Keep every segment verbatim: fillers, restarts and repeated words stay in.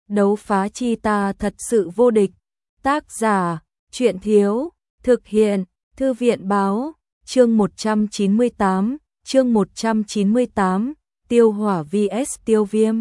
đấu phá chi ta thật sự vô địch. Tác giả, Truyện Thiếu, thực hiện, Thư viện Báo, chương một trăm chín mươi tám, chương một trăm chín mươi tám, Tiêu Hỏa vs Tiêu Viêm.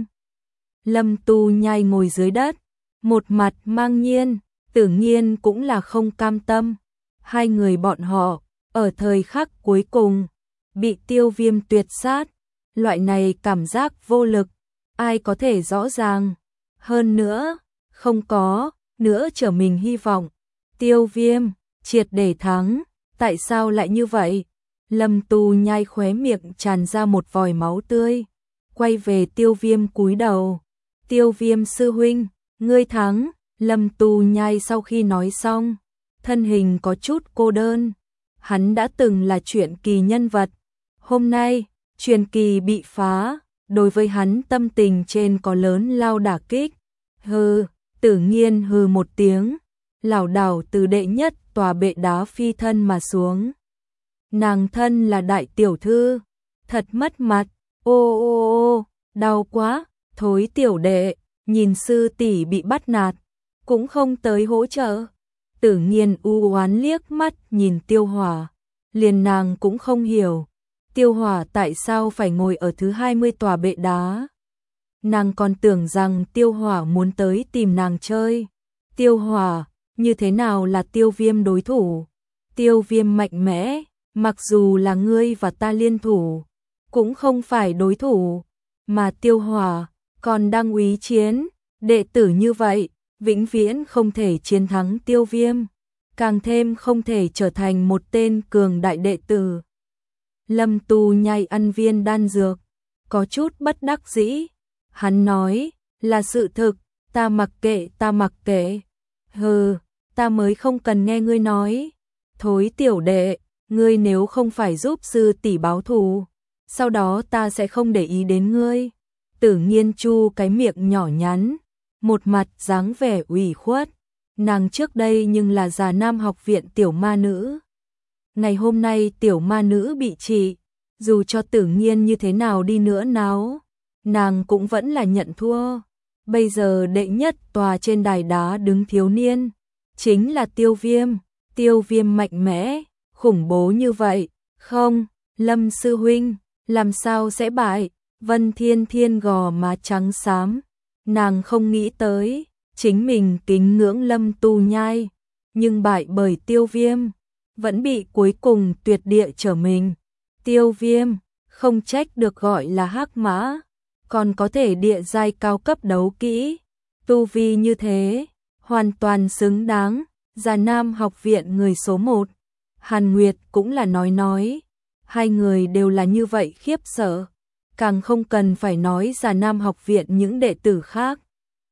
Lâm Tu Nhai ngồi dưới đất, một mặt mang nhiên, Tử Nghiên cũng là không cam tâm. Hai người bọn họ, ở thời khắc cuối cùng, bị Tiêu Viêm tuyệt sát, loại này cảm giác vô lực, ai có thể rõ ràng. Hơn nữa, không có, nữa trở mình hy vọng. Tiêu Viêm, triệt để thắng, tại sao lại như vậy? Lâm Tu Nhai khóe miệng tràn ra một vòi máu tươi, quay về Tiêu Viêm cúi đầu. Tiêu Viêm sư huynh, ngươi thắng. Lâm Tu Nhai sau khi nói xong, thân hình có chút cô đơn. Hắn đã từng là truyện kỳ nhân vật, hôm nay, truyền kỳ bị phá, đối với hắn tâm tình trên có lớn lao đả kích. Hừ, Tử Nghiên hừ một tiếng, lảo đảo từ đệ nhất tòa bệ đá phi thân mà xuống. Nàng thân là đại tiểu thư, thật mất mặt. Ô ô ô, đau quá, thối tiểu đệ, nhìn sư tỷ bị bắt nạt, cũng không tới hỗ trợ. Tử Nghiên u oán liếc mắt nhìn Tiêu Hỏa, liền nàng cũng không hiểu, Tiêu Hỏa tại sao phải ngồi ở thứ hai mươi tòa bệ đá. Nàng còn tưởng rằng Tiêu Hỏa muốn tới tìm nàng chơi. Tiêu Hỏa, như thế nào là Tiêu Viêm đối thủ? Tiêu Viêm mạnh mẽ, mặc dù là ngươi và ta liên thủ, cũng không phải đối thủ, mà Tiêu Hỏa còn đang úy chiến, đệ tử như vậy, vĩnh viễn không thể chiến thắng Tiêu Viêm, càng thêm không thể trở thành một tên cường đại đệ tử. Lâm Tu Nhai ăn viên đan dược, có chút bất đắc dĩ. Hắn nói, là sự thực, ta mặc kệ, ta mặc kệ. Hừ, ta mới không cần nghe ngươi nói. Thối tiểu đệ, ngươi nếu không phải giúp sư tỷ báo thù, sau đó ta sẽ không để ý đến ngươi. Tử Nghiên chu cái miệng nhỏ nhắn, một mặt dáng vẻ ủy khuất. Nàng trước đây nhưng là Già Nam học viện tiểu ma nữ. Ngày hôm nay tiểu ma nữ bị trị, dù cho Tử Nghiên như thế nào đi nữa náo, nàng cũng vẫn là nhận thua. Bây giờ đệ nhất tòa trên đài đá đứng thiếu niên, chính là Tiêu Viêm. Tiêu Viêm mạnh mẽ, khủng bố như vậy, không, Lâm sư huynh, làm sao sẽ bại? Vân Thiên Thiên gò má trắng xám, nàng không nghĩ tới, chính mình kính ngưỡng Lâm Tu Nhai, nhưng bại bởi Tiêu Viêm, vẫn bị cuối cùng tuyệt địa trở mình. Tiêu Viêm, không trách được gọi là hắc mã, còn có thể địa giai cao cấp đấu kỹ, tu vi như thế, hoàn toàn xứng đáng, Già Nam học viện người số một. Hàn Nguyệt cũng là nói nói, hai người đều là như vậy khiếp sợ, càng không cần phải nói Già Nam học viện những đệ tử khác.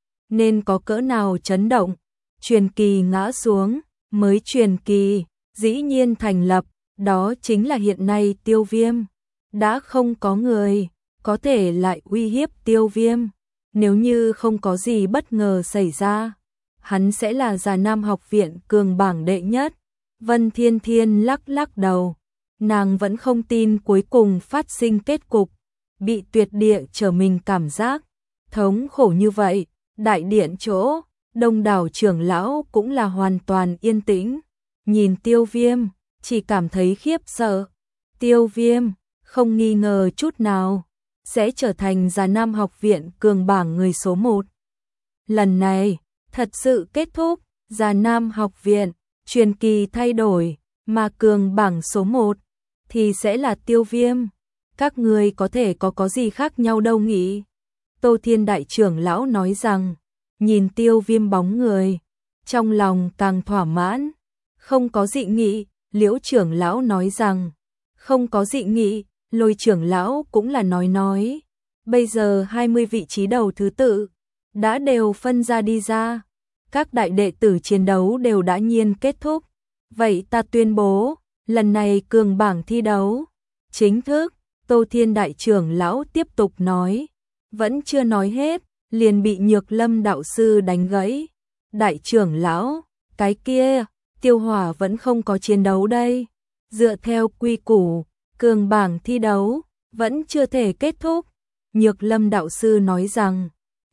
Nên có cỡ nào chấn động, truyền kỳ ngã xuống, mới truyền kỳ, dĩ nhiên thành lập, đó chính là hiện nay Tiêu Viêm. Đã không có người có thể lại uy hiếp Tiêu Viêm, nếu như không có gì bất ngờ xảy ra, hắn sẽ là Già Nam học viện cường bảng đệ nhất. Vân Thiên Thiên lắc lắc đầu, nàng vẫn không tin cuối cùng phát sinh kết cục, bị tuyệt địa trở mình cảm giác thống khổ như vậy. Đại điện chỗ, đông đảo trưởng lão cũng là hoàn toàn yên tĩnh, nhìn Tiêu Viêm, chỉ cảm thấy khiếp sợ. Tiêu Viêm, không nghi ngờ chút nào, sẽ trở thành Già Nam học viện cường bảng người số một. Lần này, thật sự kết thúc, Già Nam học viện, truyền kỳ thay đổi, mà cường bảng số một, thì sẽ là Tiêu Viêm. Các người có thể có có gì khác nhau đâu nhỉ? Tô Thiên đại trưởng lão nói rằng, nhìn Tiêu Viêm bóng người, trong lòng càng thỏa mãn. Không có dị nghị. Liễu trưởng lão nói rằng, không có dị nghị. Lôi trưởng lão cũng là nói nói, bây giờ hai mươi vị trí đầu thứ tự đã đều phân ra đi ra, các đại đệ tử chiến đấu đều đã nhiên kết thúc. Vậy ta tuyên bố, lần này cường bảng thi đấu chính thức. Tô Thiên đại trưởng lão tiếp tục nói, vẫn chưa nói hết, liền bị Nhược Lâm đạo sư đánh gãy. Đại trưởng lão, cái kia, Tiêu Hỏa vẫn không có chiến đấu đây. Dựa theo quy củ, cường bảng thi đấu vẫn chưa thể kết thúc. Nhược Lâm đạo sư nói rằng,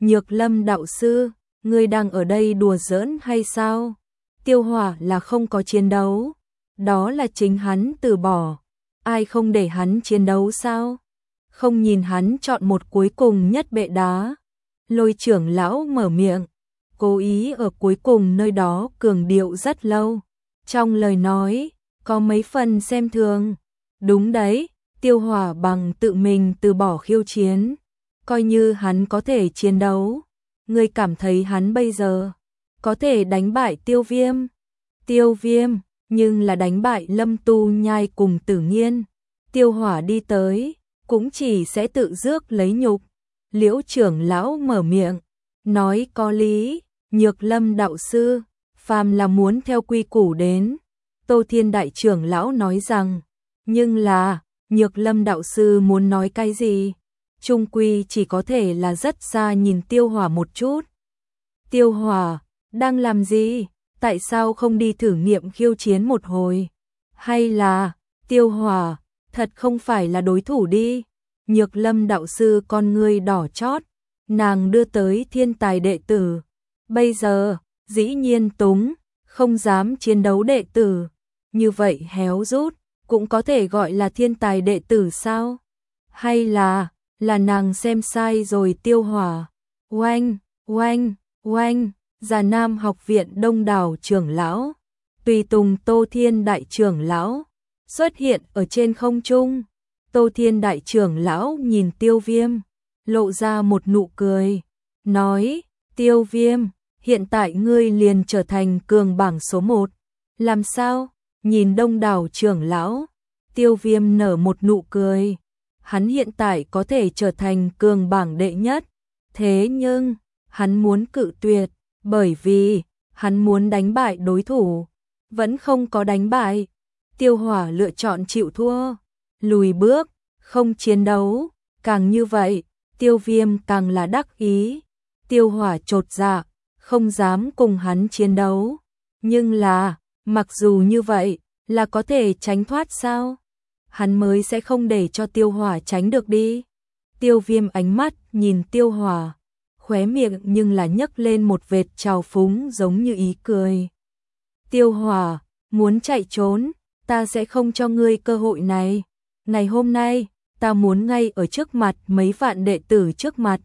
Nhược Lâm đạo sư, ngươi đang ở đây đùa giỡn hay sao? Tiêu Hỏa là không có chiến đấu, đó là chính hắn từ bỏ, ai không để hắn chiến đấu sao? Không nhìn hắn chọn một cuối cùng nhất bệ đá. Lôi trưởng lão mở miệng, cố ý ở cuối cùng nơi đó cường điệu rất lâu. Trong lời nói, có mấy phần xem thường. Đúng đấy, Tiêu Hỏa bằng tự mình từ bỏ khiêu chiến. Coi như hắn có thể chiến đấu. Ngươi cảm thấy hắn bây giờ có thể đánh bại Tiêu Viêm. Tiêu Viêm, nhưng là đánh bại Lâm Tu Nhai cùng Tử Nghiên. Tiêu Hỏa đi tới, cũng chỉ sẽ tự rước lấy nhục. Liễu trưởng lão mở miệng, nói có lý, Nhược Lâm đạo sư, phàm là muốn theo quy củ đến. Tô Thiên đại trưởng lão nói rằng, nhưng là, Nhược Lâm đạo sư muốn nói cái gì? Trung quy chỉ có thể là rất xa nhìn Tiêu Hỏa một chút. Tiêu Hỏa, đang làm gì? Tại sao không đi thử nghiệm khiêu chiến một hồi? Hay là, Tiêu Hỏa, thật không phải là đối thủ đi? Nhược Lâm đạo sư con ngươi đỏ chót, nàng đưa tới thiên tài đệ tử. Bây giờ, dĩ nhiên túng, không dám chiến đấu đệ tử. Như vậy héo rút, cũng có thể gọi là thiên tài đệ tử sao? Hay là, là nàng xem sai rồi Tiêu Hỏa? Oanh, oanh, oanh, Già Nam học viện đông đảo trưởng lão, tùy tùng Tô Thiên đại trưởng lão, xuất hiện ở trên không trung. Tô Thiên đại trưởng lão nhìn Tiêu Viêm, lộ ra một nụ cười, nói, Tiêu Viêm, hiện tại ngươi liền trở thành cường bảng số một. Làm sao? Nhìn đông đảo trưởng lão, Tiêu Viêm nở một nụ cười. Hắn hiện tại có thể trở thành cường bảng đệ nhất. Thế nhưng, hắn muốn cự tuyệt, bởi vì, hắn muốn đánh bại đối thủ. Vẫn không có đánh bại. Tiêu Hỏa lựa chọn chịu thua, lùi bước, không chiến đấu. Càng như vậy, Tiêu Viêm càng là đắc ý. Tiêu Hỏa chột dạ, không dám cùng hắn chiến đấu. Nhưng là, mặc dù như vậy, là có thể tránh thoát sao? Hắn mới sẽ không để cho Tiêu Hỏa tránh được đi. Tiêu Viêm ánh mắt nhìn Tiêu Hỏa, khóe miệng nhưng là nhấc lên một vệt trào phúng giống như ý cười. Tiêu Hỏa, muốn chạy trốn, ta sẽ không cho ngươi cơ hội này. Ngày hôm nay, ta muốn ngay ở trước mặt mấy vạn đệ tử trước mặt.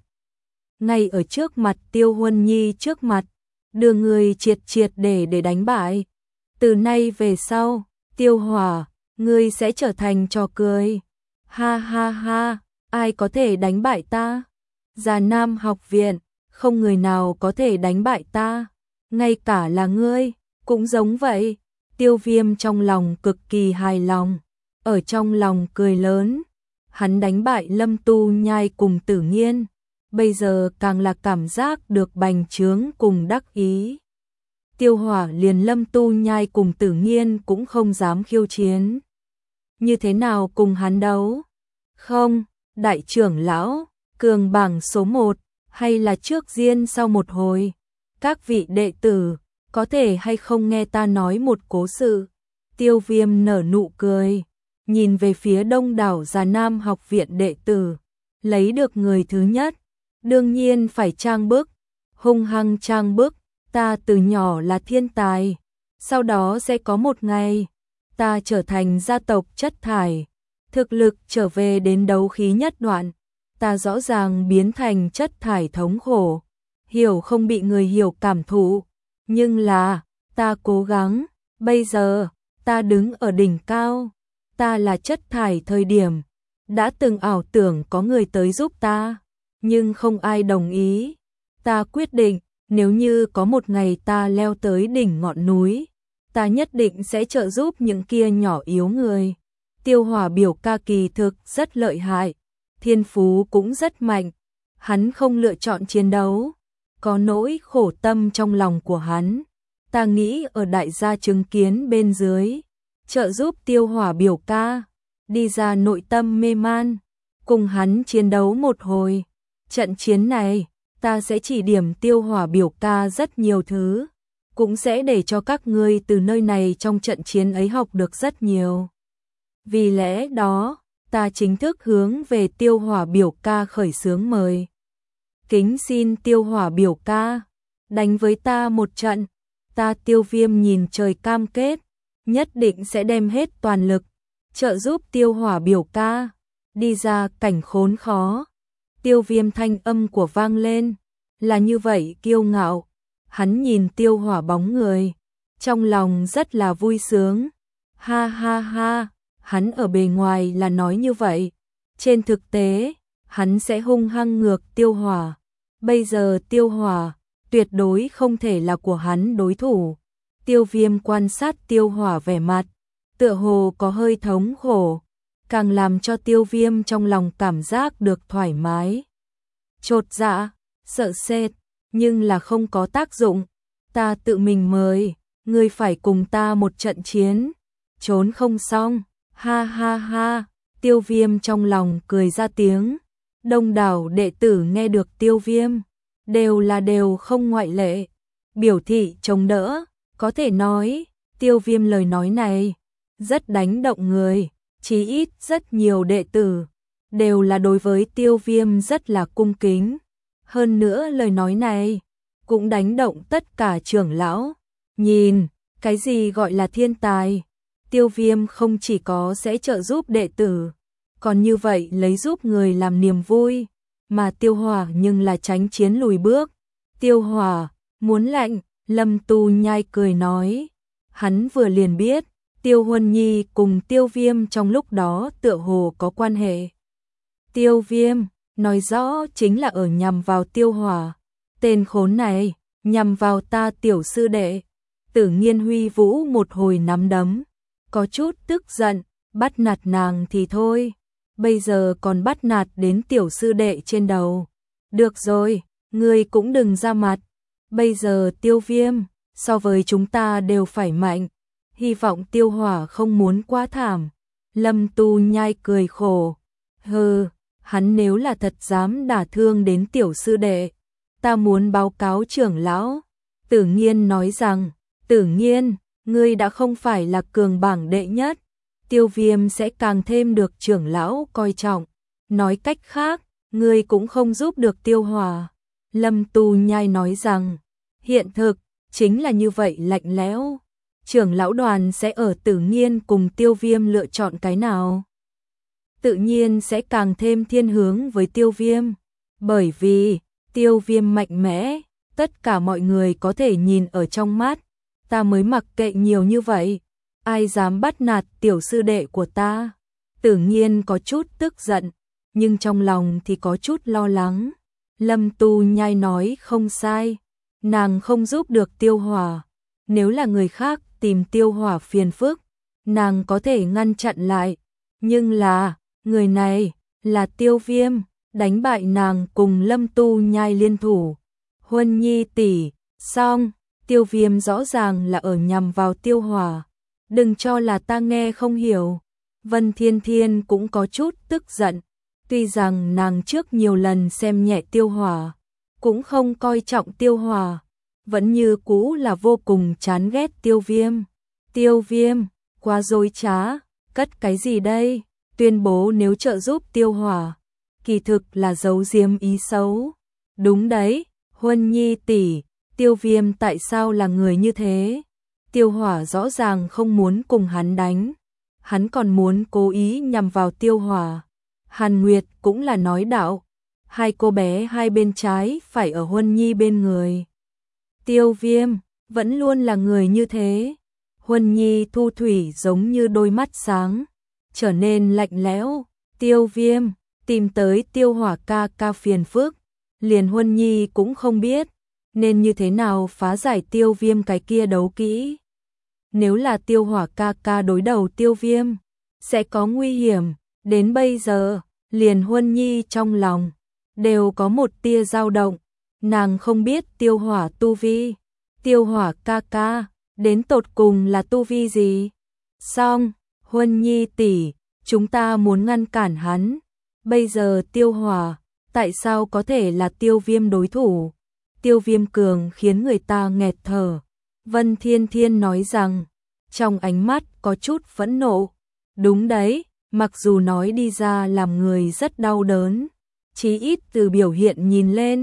Ngay ở trước mặt Tiêu Huân Nhi trước mặt, đưa người triệt triệt để để đánh bại. Từ nay về sau, Tiêu Hỏa, ngươi sẽ trở thành trò cười. Ha ha ha, ai có thể đánh bại ta? Già Nam học viện, không người nào có thể đánh bại ta. Ngay cả là ngươi, cũng giống vậy. Tiêu Viêm trong lòng cực kỳ hài lòng, ở trong lòng cười lớn. Hắn đánh bại Lâm Tu Nhai cùng Tử Nghiên, bây giờ càng là cảm giác được bành trướng cùng đắc ý. Tiêu Hỏa liền Lâm Tu Nhai cùng Tử Nghiên cũng không dám khiêu chiến. Như thế nào cùng hắn đấu? Không, đại trưởng lão, cường bảng số một, hay là trước diên sau một hồi? Các vị đệ tử, có thể hay không nghe ta nói một cố sự? Tiêu Viêm nở nụ cười, nhìn về phía đông đảo Già Nam học viện đệ tử, lấy được người thứ nhất, đương nhiên phải trang bức, hung hăng trang bức, ta từ nhỏ là thiên tài, sau đó sẽ có một ngày, ta trở thành gia tộc chất thải, thực lực trở về đến đấu khí nhất đoạn, ta rõ ràng biến thành chất thải thống khổ, hiểu không bị người hiểu cảm thụ, nhưng là, ta cố gắng, bây giờ, ta đứng ở đỉnh cao, ta là chất thải thời điểm, đã từng ảo tưởng có người tới giúp ta, nhưng không ai đồng ý, ta quyết định, nếu như có một ngày ta leo tới đỉnh ngọn núi, ta nhất định sẽ trợ giúp những kia nhỏ yếu người. Tiêu Hỏa biểu ca kỳ thực rất lợi hại, thiên phú cũng rất mạnh, hắn không lựa chọn chiến đấu, có nỗi khổ tâm trong lòng của hắn. Ta nghĩ ở đại gia chứng kiến bên dưới, trợ giúp Tiêu Hỏa biểu ca, đi ra nội tâm mê man, cùng hắn chiến đấu một hồi. Trận chiến này, ta sẽ chỉ điểm Tiêu Hỏa biểu ca rất nhiều thứ, cũng sẽ để cho các ngươi từ nơi này trong trận chiến ấy học được rất nhiều. Vì lẽ đó, ta chính thức hướng về Tiêu Hỏa biểu ca khởi xướng mời. kính xin Tiêu Hỏa biểu ca, đánh với ta một trận. Ta Tiêu Viêm nhìn trời cam kết, nhất định sẽ đem hết toàn lực, trợ giúp Tiêu Hỏa biểu ca, đi ra cảnh khốn khó. Tiêu Viêm thanh âm của vang lên, là như vậy kiêu ngạo. Hắn nhìn Tiêu Hỏa bóng người, trong lòng rất là vui sướng. Ha ha ha, hắn ở bề ngoài là nói như vậy, trên thực tế, hắn sẽ hung hăng ngược Tiêu Hỏa. Bây giờ Tiêu Hỏa tuyệt đối không thể là của hắn đối thủ. Tiêu Viêm quan sát Tiêu Hỏa vẻ mặt, tựa hồ có hơi thống khổ, càng làm cho Tiêu Viêm trong lòng cảm giác được thoải mái. Chột dạ, sợ sệt, nhưng là không có tác dụng. Ta tự mình mời, ngươi phải cùng ta một trận chiến, trốn không xong. Ha ha ha, Tiêu Viêm trong lòng cười ra tiếng. Đông đảo đệ tử nghe được Tiêu Viêm, đều là đều không ngoại lệ, biểu thị chống đỡ. Có thể nói, Tiêu Viêm lời nói này rất đánh động người, chí ít rất nhiều đệ tử đều là đối với Tiêu Viêm rất là cung kính. Hơn nữa lời nói này cũng đánh động tất cả trưởng lão. Nhìn, cái gì gọi là thiên tài, Tiêu Viêm không chỉ có sẽ trợ giúp đệ tử, còn như vậy lấy giúp người làm niềm vui, mà Tiêu Hỏa nhưng là tránh chiến lùi bước. Tiêu Hỏa, muốn lạnh, Lâm Tu Nhai cười nói, hắn vừa liền biết, Tiêu Huân Nhi cùng Tiêu Viêm trong lúc đó tựa hồ có quan hệ. Tiêu Viêm, nói rõ chính là ở nhằm vào Tiêu Hỏa. Tên khốn này, nhằm vào ta tiểu sư đệ. Tử Nghiên huy vũ một hồi nắm đấm, có chút tức giận, bắt nạt nàng thì thôi, bây giờ còn bắt nạt đến tiểu sư đệ trên đầu. Được rồi, ngươi cũng đừng ra mặt, bây giờ Tiêu Viêm, so với chúng ta đều phải mạnh, hy vọng Tiêu Hỏa không muốn quá thảm. Lâm Tu Nhai cười khổ, hừ, hắn nếu là thật dám đả thương đến tiểu sư đệ, ta muốn báo cáo trưởng lão. Tử Nghiên nói rằng, Tử Nghiên, ngươi đã không phải là cường bảng đệ nhất, Tiêu Viêm sẽ càng thêm được trưởng lão coi trọng. Nói cách khác, ngươi cũng không giúp được Tiêu Hỏa. Lâm Tu Nhai nói rằng, hiện thực chính là như vậy lạnh lẽo. Trưởng lão đoàn sẽ ở Tử Nghiên cùng Tiêu Viêm lựa chọn cái nào? Tự nhiên sẽ càng thêm thiên hướng với Tiêu Viêm, bởi vì Tiêu Viêm mạnh mẽ, tất cả mọi người có thể nhìn ở trong mắt. Ta mới mặc kệ nhiều như vậy, ai dám bắt nạt tiểu sư đệ của ta? Tử Nghiên có chút tức giận, nhưng trong lòng thì có chút lo lắng. Lâm Tu Nhai nói không sai, nàng không giúp được Tiêu Hỏa. Nếu là người khác tìm Tiêu Hỏa phiền phức, nàng có thể ngăn chặn lại. Nhưng là, người này, là Tiêu Viêm, đánh bại nàng cùng Lâm Tu Nhai liên thủ. Huân Nhi tỷ, xong, Tiêu Viêm rõ ràng là ở nhằm vào Tiêu Hỏa. Đừng cho là ta nghe không hiểu. Vân Thiên Thiên cũng có chút tức giận. Tuy rằng nàng trước nhiều lần xem nhẹ Tiêu Hỏa, cũng không coi trọng Tiêu Hỏa, vẫn như cũ là vô cùng chán ghét Tiêu Viêm. Tiêu Viêm, quá dối trá, cất cái gì đây? Tuyên bố nếu trợ giúp Tiêu Hỏa, kỳ thực là giấu giếm ý xấu. Đúng đấy, Huân Nhi tỷ, Tiêu Viêm tại sao là người như thế? Tiêu Hỏa rõ ràng không muốn cùng hắn đánh, hắn còn muốn cố ý nhằm vào Tiêu Hỏa. Hàn Nguyệt cũng là nói đạo, hai cô bé hai bên trái phải ở Huân Nhi bên người. Tiêu Viêm vẫn luôn là người như thế. Huân Nhi thu thủy giống như đôi mắt sáng, trở nên lạnh lẽo. Tiêu Viêm tìm tới Tiêu Hỏa ca ca phiền phức, liền Huân Nhi cũng không biết nên như thế nào phá giải Tiêu Viêm cái kia đấu kỹ. Nếu là Tiêu Hỏa ca ca đối đầu Tiêu Viêm, sẽ có nguy hiểm. Đến bây giờ, liền Huân Nhi trong lòng đều có một tia dao động. Nàng không biết Tiêu Hỏa tu vi, Tiêu Hỏa ca ca đến tột cùng là tu vi gì. Xong, Huân Nhi tỷ, chúng ta muốn ngăn cản hắn. Bây giờ Tiêu Hỏa, tại sao có thể là Tiêu Viêm đối thủ? Tiêu Viêm cường khiến người ta nghẹt thở. Vân Thiên Thiên nói rằng, trong ánh mắt có chút phẫn nộ. Đúng đấy, mặc dù nói đi ra làm người rất đau đớn, chí ít từ biểu hiện nhìn lên,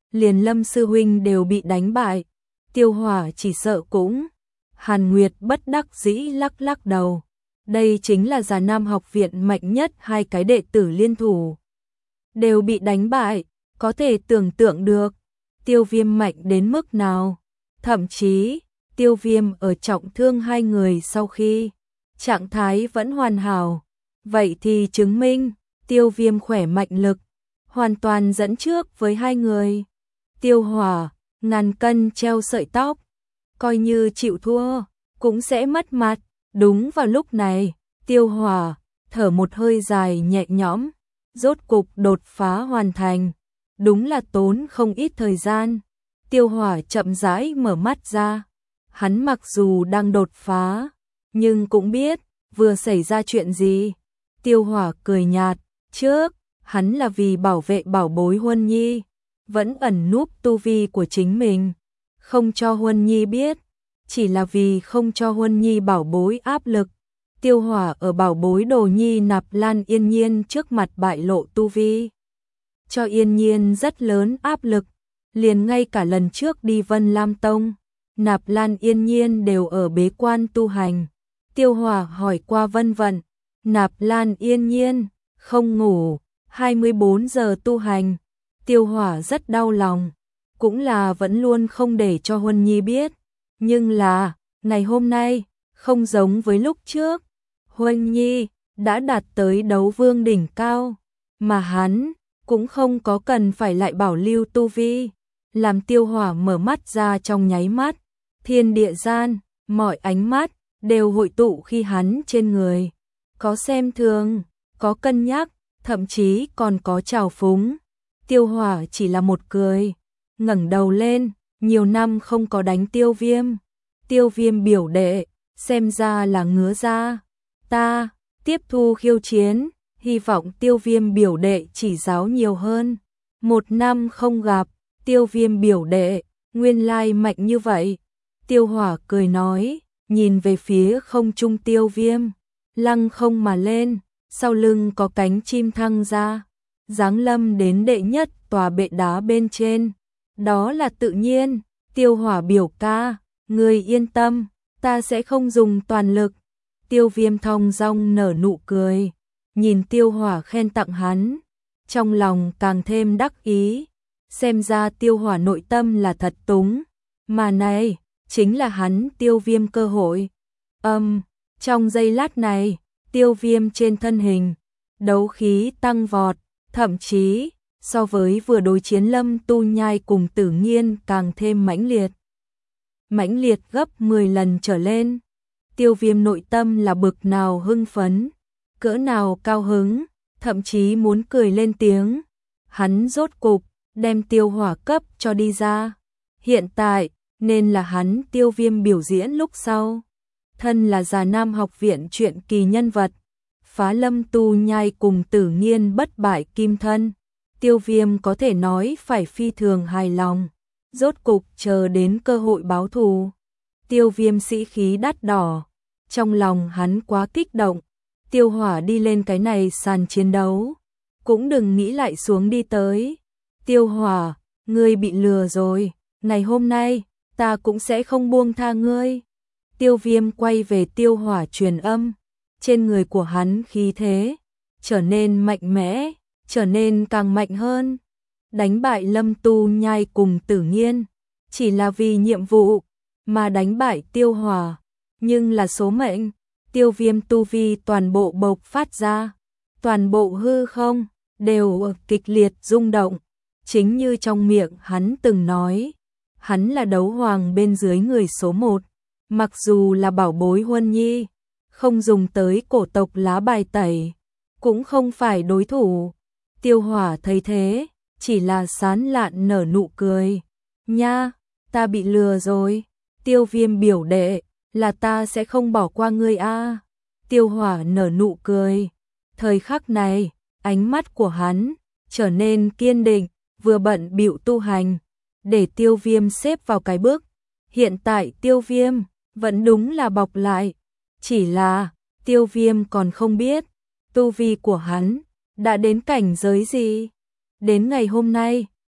liền Lâm sư huynh đều bị đánh bại, Tiêu Hỏa chỉ sợ cũng. Hàn Nguyệt bất đắc dĩ lắc lắc đầu. Đây chính là Già Nam học viện mạnh nhất, hai cái đệ tử liên thủ đều bị đánh bại, có thể tưởng tượng được Tiêu Viêm mạnh đến mức nào. Thậm chí, Tiêu Viêm ở trọng thương hai người sau khi trạng thái vẫn hoàn hảo, vậy thì chứng minh Tiêu Viêm khỏe mạnh lực hoàn toàn dẫn trước với hai người. Tiêu Hỏa, ngàn cân treo sợi tóc, coi như chịu thua cũng sẽ mất mặt. Đúng vào lúc này, Tiêu Hỏa thở một hơi dài nhẹ nhõm, rốt cục đột phá hoàn thành. Đúng là tốn không ít thời gian. Tiêu Hỏa chậm rãi mở mắt ra. Hắn mặc dù đang đột phá, nhưng cũng biết vừa xảy ra chuyện gì. Tiêu Hỏa cười nhạt, trước, hắn là vì bảo vệ bảo bối Huân Nhi, vẫn ẩn núp tu vi của chính mình, không cho Huân Nhi biết, chỉ là vì không cho Huân Nhi bảo bối áp lực. Tiêu Hỏa ở bảo bối Đồ Nhi Nạp Lan Yên Nhiên trước mặt bại lộ tu vi, cho Yên Nhiên rất lớn áp lực, liền ngay cả lần trước đi Vân Lam Tông, Nạp Lan Yên Nhiên đều ở bế quan tu hành. Tiêu Hỏa hỏi qua Vân Vận, Nạp Lan Yên Nhiên không ngủ, hai mươi bốn giờ tu hành. Tiêu Hỏa rất đau lòng, cũng là vẫn luôn không để cho Huân Nhi biết, nhưng là ngày hôm nay không giống với lúc trước. Huân Nhi đã đạt tới đấu vương đỉnh cao, mà hắn cũng không có cần phải lại bảo lưu tu vi. Làm Tiêu Hỏa mở mắt ra trong nháy mắt, thiên địa gian, mọi ánh mắt đều hội tụ khi hắn trên người. Có xem thường, có cân nhắc, thậm chí còn có trào phúng. Tiêu Hỏa chỉ là một cười, ngẩng đầu lên, nhiều năm không có đánh Tiêu Viêm. Tiêu Viêm biểu đệ, xem ra là ngứa ra. Ta, tiếp thu khiêu chiến, hy vọng Tiêu Viêm biểu đệ chỉ giáo nhiều hơn. Một năm không gặp, Tiêu Viêm biểu đệ, nguyên lai mạnh như vậy. Tiêu Hỏa cười nói, nhìn về phía không trung Tiêu Viêm, lăng không mà lên, sau lưng có cánh chim thăng ra, giáng lâm đến đệ nhất tòa bệ đá bên trên. Đó là tự nhiên. Tiêu Hỏa biểu ca, ngươi yên tâm, ta sẽ không dùng toàn lực. Tiêu Viêm thong dong nở nụ cười, nhìn Tiêu Hỏa khen tặng hắn, trong lòng càng thêm đắc ý. Xem ra Tiêu Hỏa nội tâm là thật túng, mà này chính là hắn Tiêu Viêm cơ hội. Âm, um, trong giây lát này, Tiêu Viêm trên thân hình, đấu khí tăng vọt, thậm chí so với vừa đối chiến Lâm Tu Nhai cùng Tử Nghiên càng thêm mãnh liệt. Mãnh liệt gấp mười lần trở lên. Tiêu Viêm nội tâm là bực nào hưng phấn, cỡ nào cao hứng, thậm chí muốn cười lên tiếng. Hắn rốt cục đem Tiêu Hỏa cấp cho đi ra. Hiện tại nên là hắn Tiêu Viêm biểu diễn lúc sau. Thân là Già Nam học viện truyện kỳ nhân vật, phá Lâm Tu Nhai cùng Tử Nghiên bất bại kim thân, Tiêu Viêm có thể nói phải phi thường hài lòng. Rốt cục chờ đến cơ hội báo thù. Tiêu Viêm sĩ khí đắt đỏ, trong lòng hắn quá kích động. Tiêu Hỏa đi lên cái này sàn chiến đấu, cũng đừng nghĩ lại xuống đi tới. Tiêu Hỏa, ngươi bị lừa rồi, ngày hôm nay ta cũng sẽ không buông tha ngươi. Tiêu Viêm quay về Tiêu Hỏa truyền âm, trên người của hắn khí thế trở nên mạnh mẽ, trở nên càng mạnh hơn. Đánh bại Lâm Tu Nhai cùng Tử Nghiên chỉ là vì nhiệm vụ, mà đánh bại Tiêu Hỏa nhưng là số mệnh. Tiêu Viêm tu vi toàn bộ bộc phát ra, toàn bộ hư không đều kịch liệt rung động. Chính như trong miệng hắn từng nói, hắn là đấu hoàng bên dưới người số một. Mặc dù là bảo bối Huân Nhi, không dùng tới cổ tộc lá bài tẩy, cũng không phải đối thủ. Tiêu Hỏa thấy thế, chỉ là sán lạn nở nụ cười. Nha, ta bị lừa rồi. Tiêu Viêm biểu đệ, là ta sẽ không bỏ qua ngươi a. Tiêu Hỏa nở nụ cười. Thời khắc này, ánh mắt của hắn trở nên kiên định, vừa bận bịu tu hành, để Tiêu Viêm xếp vào cái bước. Hiện tại Tiêu Viêm vẫn đúng là bọc lại, chỉ là Tiêu Viêm còn không biết tu vi của hắn đã đến cảnh giới gì. Đến ngày hôm nay,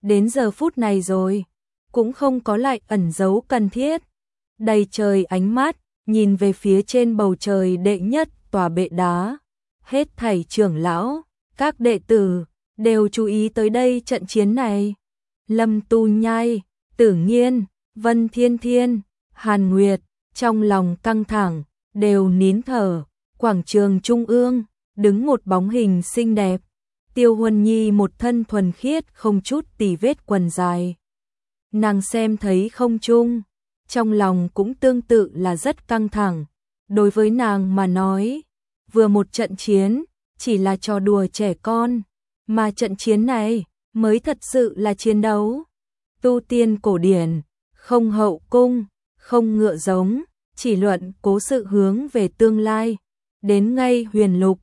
đến giờ phút này rồi, cũng không có lại ẩn giấu cần thiết. Đầy trời ánh mắt, nhìn về phía trên bầu trời đệ nhất tòa bệ đá. Hết thảy trưởng lão, các đệ tử, đều chú ý tới đây trận chiến này. Lâm Tu Nhai, Tử Nghiên, Vân Thiên Thiên, Hàn Nguyệt, trong lòng căng thẳng, đều nín thở. Quảng trường trung ương, đứng một bóng hình xinh đẹp. Tiêu Huân Nhi một thân thuần khiết không chút tì vết quần dài. Nàng xem thấy không trung, trong lòng cũng tương tự là rất căng thẳng. Đối với nàng mà nói, vừa một trận chiến, chỉ là trò đùa trẻ con, mà trận chiến này mới thật sự là chiến đấu. Tu tiên cổ điển, không hậu cung, không ngựa giống, chỉ luận cố sự hướng về tương lai. Đến ngay huyền lục,